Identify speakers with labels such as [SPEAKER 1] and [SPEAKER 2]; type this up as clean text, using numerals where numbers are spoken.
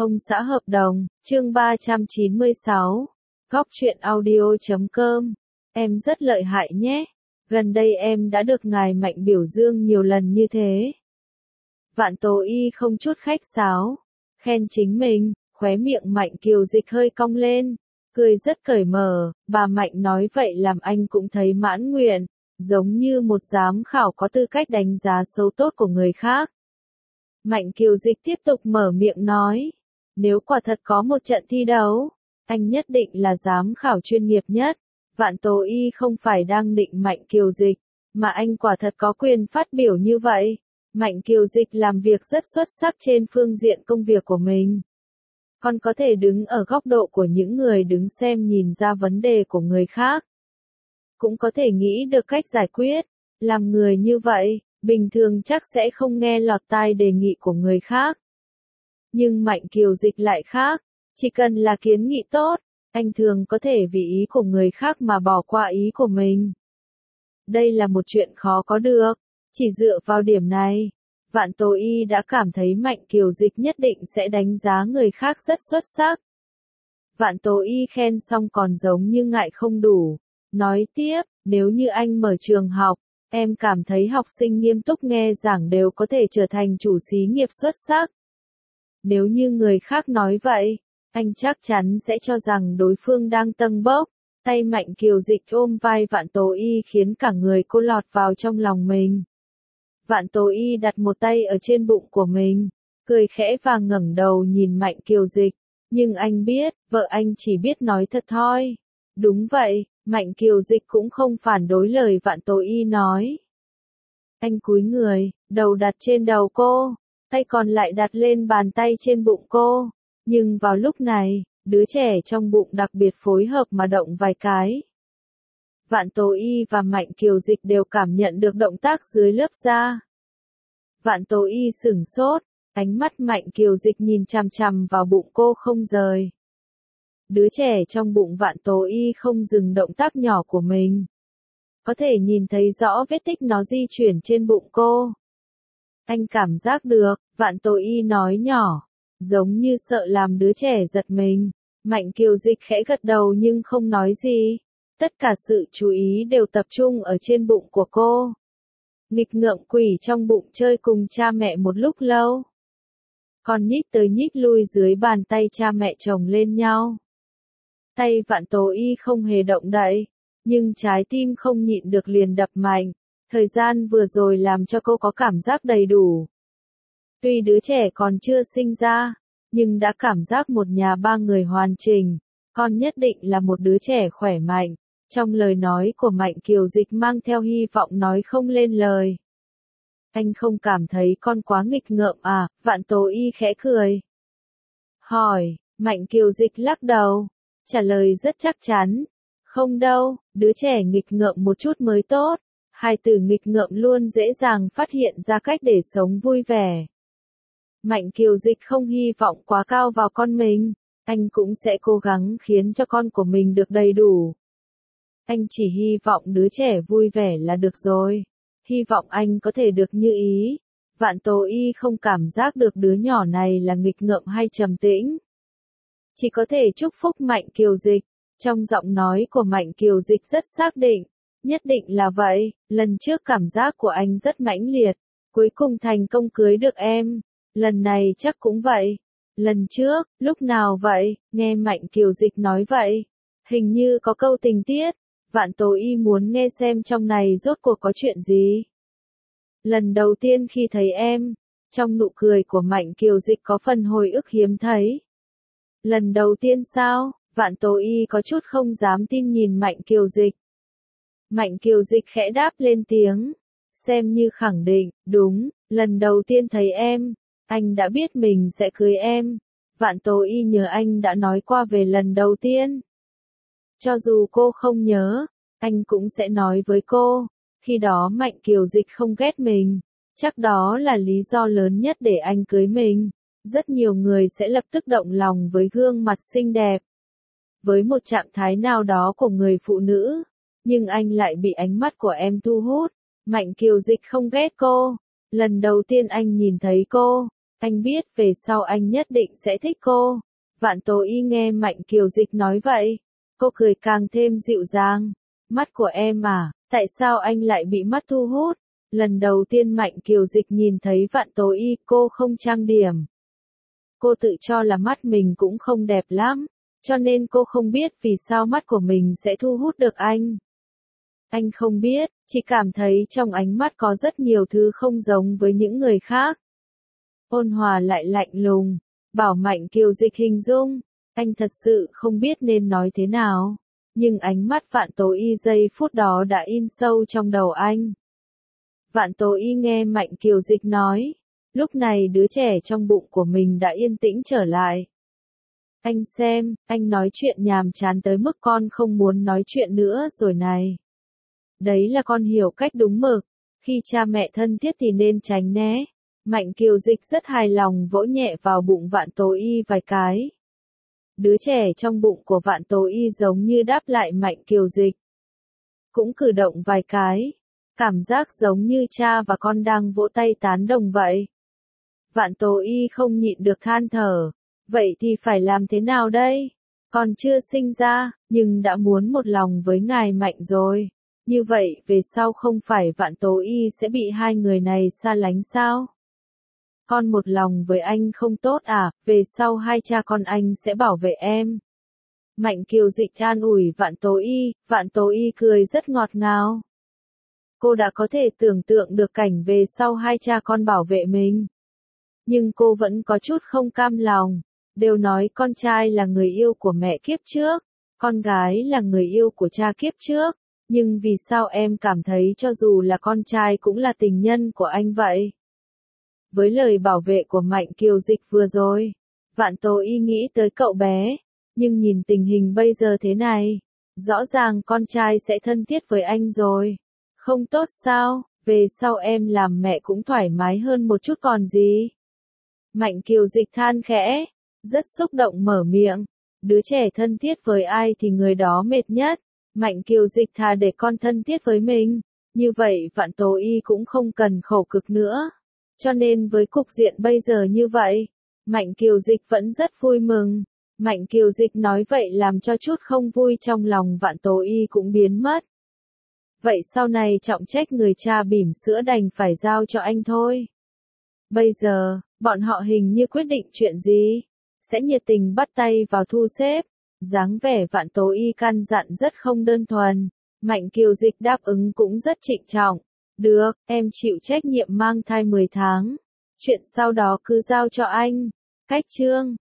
[SPEAKER 1] Ông xã hợp đồng, chương 396. Góc truyện audio.com. Em rất lợi hại nhé. Gần đây em đã được ngài Mạnh biểu dương nhiều lần như thế. Vạn Tố Y không chút khách sáo, khen chính mình, khóe miệng Mạnh Kiều Dịch hơi cong lên, cười rất cởi mở, bà Mạnh nói vậy làm anh cũng thấy mãn nguyện, giống như một giám khảo có tư cách đánh giá xấu tốt của người khác. Mạnh Kiều Dịch tiếp tục mở miệng nói, nếu quả thật có một trận thi đấu, anh nhất định là giám khảo chuyên nghiệp nhất. Vạn Tố Y không phải đang định Mạnh Kiều Dịch, mà anh quả thật có quyền phát biểu như vậy. Mạnh Kiều Dịch làm việc rất xuất sắc trên phương diện công việc của mình. Còn có thể đứng ở góc độ của những người đứng xem nhìn ra vấn đề của người khác. Cũng có thể nghĩ được cách giải quyết. Làm người như vậy, bình thường chắc sẽ không nghe lọt tai đề nghị của người khác. Nhưng Mạnh Kiều Dịch lại khác, chỉ cần là kiến nghị tốt, anh thường có thể vì ý của người khác mà bỏ qua ý của mình. Đây là một chuyện khó có được, chỉ dựa vào điểm này, Vạn Tố Y đã cảm thấy Mạnh Kiều Dịch nhất định sẽ đánh giá người khác rất xuất sắc. Vạn Tố Y khen xong còn giống như ngại không đủ, nói tiếp, nếu như anh mở trường học, em cảm thấy học sinh nghiêm túc nghe giảng đều có thể trở thành chủ xí nghiệp xuất sắc. Nếu như người khác nói vậy, anh chắc chắn sẽ cho rằng đối phương đang tâng bốc. Tay Mạnh Kiều Dịch ôm vai Vạn Tố Y khiến cả người cô lọt vào trong lòng mình. Vạn Tố Y đặt một tay ở trên bụng của mình, cười khẽ và ngẩng đầu nhìn Mạnh Kiều Dịch. Nhưng anh biết, vợ anh chỉ biết nói thật thôi. Đúng vậy, Mạnh Kiều Dịch cũng không phản đối lời Vạn Tố Y nói. Anh cúi người, đầu đặt trên đầu cô, tay còn lại đặt lên bàn tay trên bụng cô. Nhưng vào lúc này, đứa trẻ trong bụng đặc biệt phối hợp mà động vài cái. Vạn Tố Y và Mạnh Kiều Dịch đều cảm nhận được động tác dưới lớp da. Vạn Tố Y sửng sốt, ánh mắt Mạnh Kiều Dịch nhìn chằm chằm vào bụng cô không rời. Đứa trẻ trong bụng Vạn Tố Y không dừng động tác nhỏ của mình. Có thể nhìn thấy rõ vết tích nó di chuyển trên bụng cô. Anh cảm giác được, Vạn Tố Y nói nhỏ, giống như sợ làm đứa trẻ giật mình. Mạnh Kiều Dịch khẽ gật đầu nhưng không nói gì. Tất cả sự chú ý đều tập trung ở trên bụng của cô. Nghịch ngợm quỷ trong bụng chơi cùng cha mẹ một lúc lâu. Còn nhích tới nhích lui dưới bàn tay cha mẹ chồng lên nhau. Tay Vạn Tố Y không hề động đậy, nhưng trái tim không nhịn được liền đập mạnh. Thời gian vừa rồi làm cho cô có cảm giác đầy đủ. Tuy đứa trẻ còn chưa sinh ra, nhưng đã cảm giác một nhà ba người hoàn chỉnh. Con nhất định là một đứa trẻ khỏe mạnh. Trong lời nói của Mạnh Kiều Dịch mang theo hy vọng nói không lên lời. Anh không cảm thấy con quá nghịch ngợm à? Vạn Tố Y khẽ cười. Hỏi, Mạnh Kiều Dịch lắc đầu. Trả lời rất chắc chắn. Không đâu, đứa trẻ nghịch ngợm một chút mới tốt. Hai từ nghịch ngợm luôn dễ dàng phát hiện ra cách để sống vui vẻ. Mạnh Kiều Dịch không hy vọng quá cao vào con mình. Anh cũng sẽ cố gắng khiến cho con của mình được đầy đủ. Anh chỉ hy vọng đứa trẻ vui vẻ là được rồi. Hy vọng anh có thể được như ý. Vạn Tố Y không cảm giác được đứa nhỏ này là nghịch ngợm hay trầm tĩnh. Chỉ có thể chúc phúc Mạnh Kiều Dịch. Trong giọng nói của Mạnh Kiều Dịch rất xác định. Nhất định là vậy, lần trước cảm giác của anh rất mãnh liệt. Cuối cùng thành công cưới được em. Lần này chắc cũng vậy. Lần trước, lúc nào vậy? Nghe Mạnh Kiều Dịch nói vậy. Hình như có câu tình tiết. Vạn Tố Y muốn nghe xem trong này rốt cuộc có chuyện gì. Lần đầu tiên khi thấy em, trong nụ cười của Mạnh Kiều Dịch có phần hồi ức hiếm thấy. Lần đầu tiên sao? Vạn Tố Y có chút không dám tin nhìn Mạnh Kiều Dịch. Mạnh Kiều Dịch khẽ đáp lên tiếng. Xem như khẳng định, đúng, lần đầu tiên thấy em, anh đã biết mình sẽ cưới em. Vạn Tố Y nhớ anh đã nói qua về lần đầu tiên. Cho dù cô không nhớ, anh cũng sẽ nói với cô. Khi đó Mạnh Kiều Dịch không ghét mình. Chắc đó là lý do lớn nhất để anh cưới mình. Rất nhiều người sẽ lập tức động lòng với gương mặt xinh đẹp. Với một trạng thái nào đó của người phụ nữ. Nhưng anh lại bị ánh mắt của em thu hút. Mạnh Kiều Dịch không ghét cô. Lần đầu tiên anh nhìn thấy cô, Anh biết về sau anh nhất định sẽ thích cô. Vạn Tố Y nghe Mạnh Kiều Dịch nói vậy. Cô cười càng thêm dịu dàng. Mắt của em à, tại sao anh lại bị mắt thu hút? Lần đầu tiên Mạnh Kiều Dịch nhìn thấy Vạn Tố Y, cô không trang điểm. Cô tự cho là mắt mình cũng không đẹp lắm, cho nên cô không biết vì sao mắt của mình sẽ thu hút được anh. Anh không biết, chỉ cảm thấy trong ánh mắt có rất nhiều thứ không giống với những người khác. Ôn hòa lại lạnh lùng, bảo Mạnh Kiều Dịch hình dung, anh thật sự không biết nên nói thế nào, nhưng ánh mắt Vạn Tố Y giây phút đó đã in sâu trong đầu anh. Vạn Tố Y nghe Mạnh Kiều Dịch nói, lúc này đứa trẻ trong bụng của mình đã yên tĩnh trở lại. Anh xem, anh nói chuyện nhàm chán tới mức con không muốn nói chuyện nữa rồi này. Đấy là con hiểu cách đúng mực, khi cha mẹ thân thiết thì nên tránh né. Mạnh Kiều Dịch rất hài lòng vỗ nhẹ vào bụng Vạn Tố Y vài cái. Đứa trẻ trong bụng của Vạn Tố Y giống như đáp lại Mạnh Kiều Dịch. Cũng cử động vài cái. Cảm giác giống như cha và con đang vỗ tay tán đồng vậy. Vạn Tố Y không nhịn được than thở. Vậy thì phải làm thế nào đây? Con chưa sinh ra, nhưng đã muốn một lòng với ngài Mạnh rồi. Như vậy về sau không phải Vạn Tố Y sẽ bị hai người này xa lánh sao? Con một lòng với anh không tốt à, về sau hai cha con anh sẽ bảo vệ em. Mạnh Kiều Dịch an ủi Vạn Tố Y cười rất ngọt ngào. Cô đã có thể tưởng tượng được cảnh về sau hai cha con bảo vệ mình. Nhưng cô vẫn có chút không cam lòng. Đều nói con trai là người yêu của mẹ kiếp trước, con gái là người yêu của cha kiếp trước. Nhưng vì sao em cảm thấy cho dù là con trai cũng là tình nhân của anh vậy? Với lời bảo vệ của Mạnh Kiều Dịch vừa rồi, Vạn Tố Y nghĩ tới cậu bé. Nhưng nhìn tình hình bây giờ thế này, rõ ràng con trai sẽ thân thiết với anh rồi. Không tốt sao, về sau em làm mẹ cũng thoải mái hơn một chút còn gì. Mạnh Kiều Dịch than khẽ, rất xúc động mở miệng. Đứa trẻ thân thiết với ai thì người đó mệt nhất. Mạnh Kiều Dịch thà để con thân thiết với mình. Như vậy Vạn Tố Y cũng không cần khổ cực nữa. Cho nên với cục diện bây giờ như vậy, Mạnh Kiều Dịch vẫn rất vui mừng. Mạnh Kiều Dịch nói vậy làm cho chút không vui trong lòng Vạn Tố Y cũng biến mất. Vậy sau này trọng trách người cha bỉm sữa đành phải giao cho anh thôi. Bây giờ, bọn họ hình như quyết định chuyện gì? Sẽ nhiệt tình bắt tay vào thu xếp. Dáng vẻ Vạn Tố Y căn dặn rất không đơn thuần. Mạnh Kiều Dịch đáp ứng cũng rất trịnh trọng. Được, em chịu trách nhiệm mang thai 10 tháng. Chuyện sau đó cứ giao cho anh. Cách chương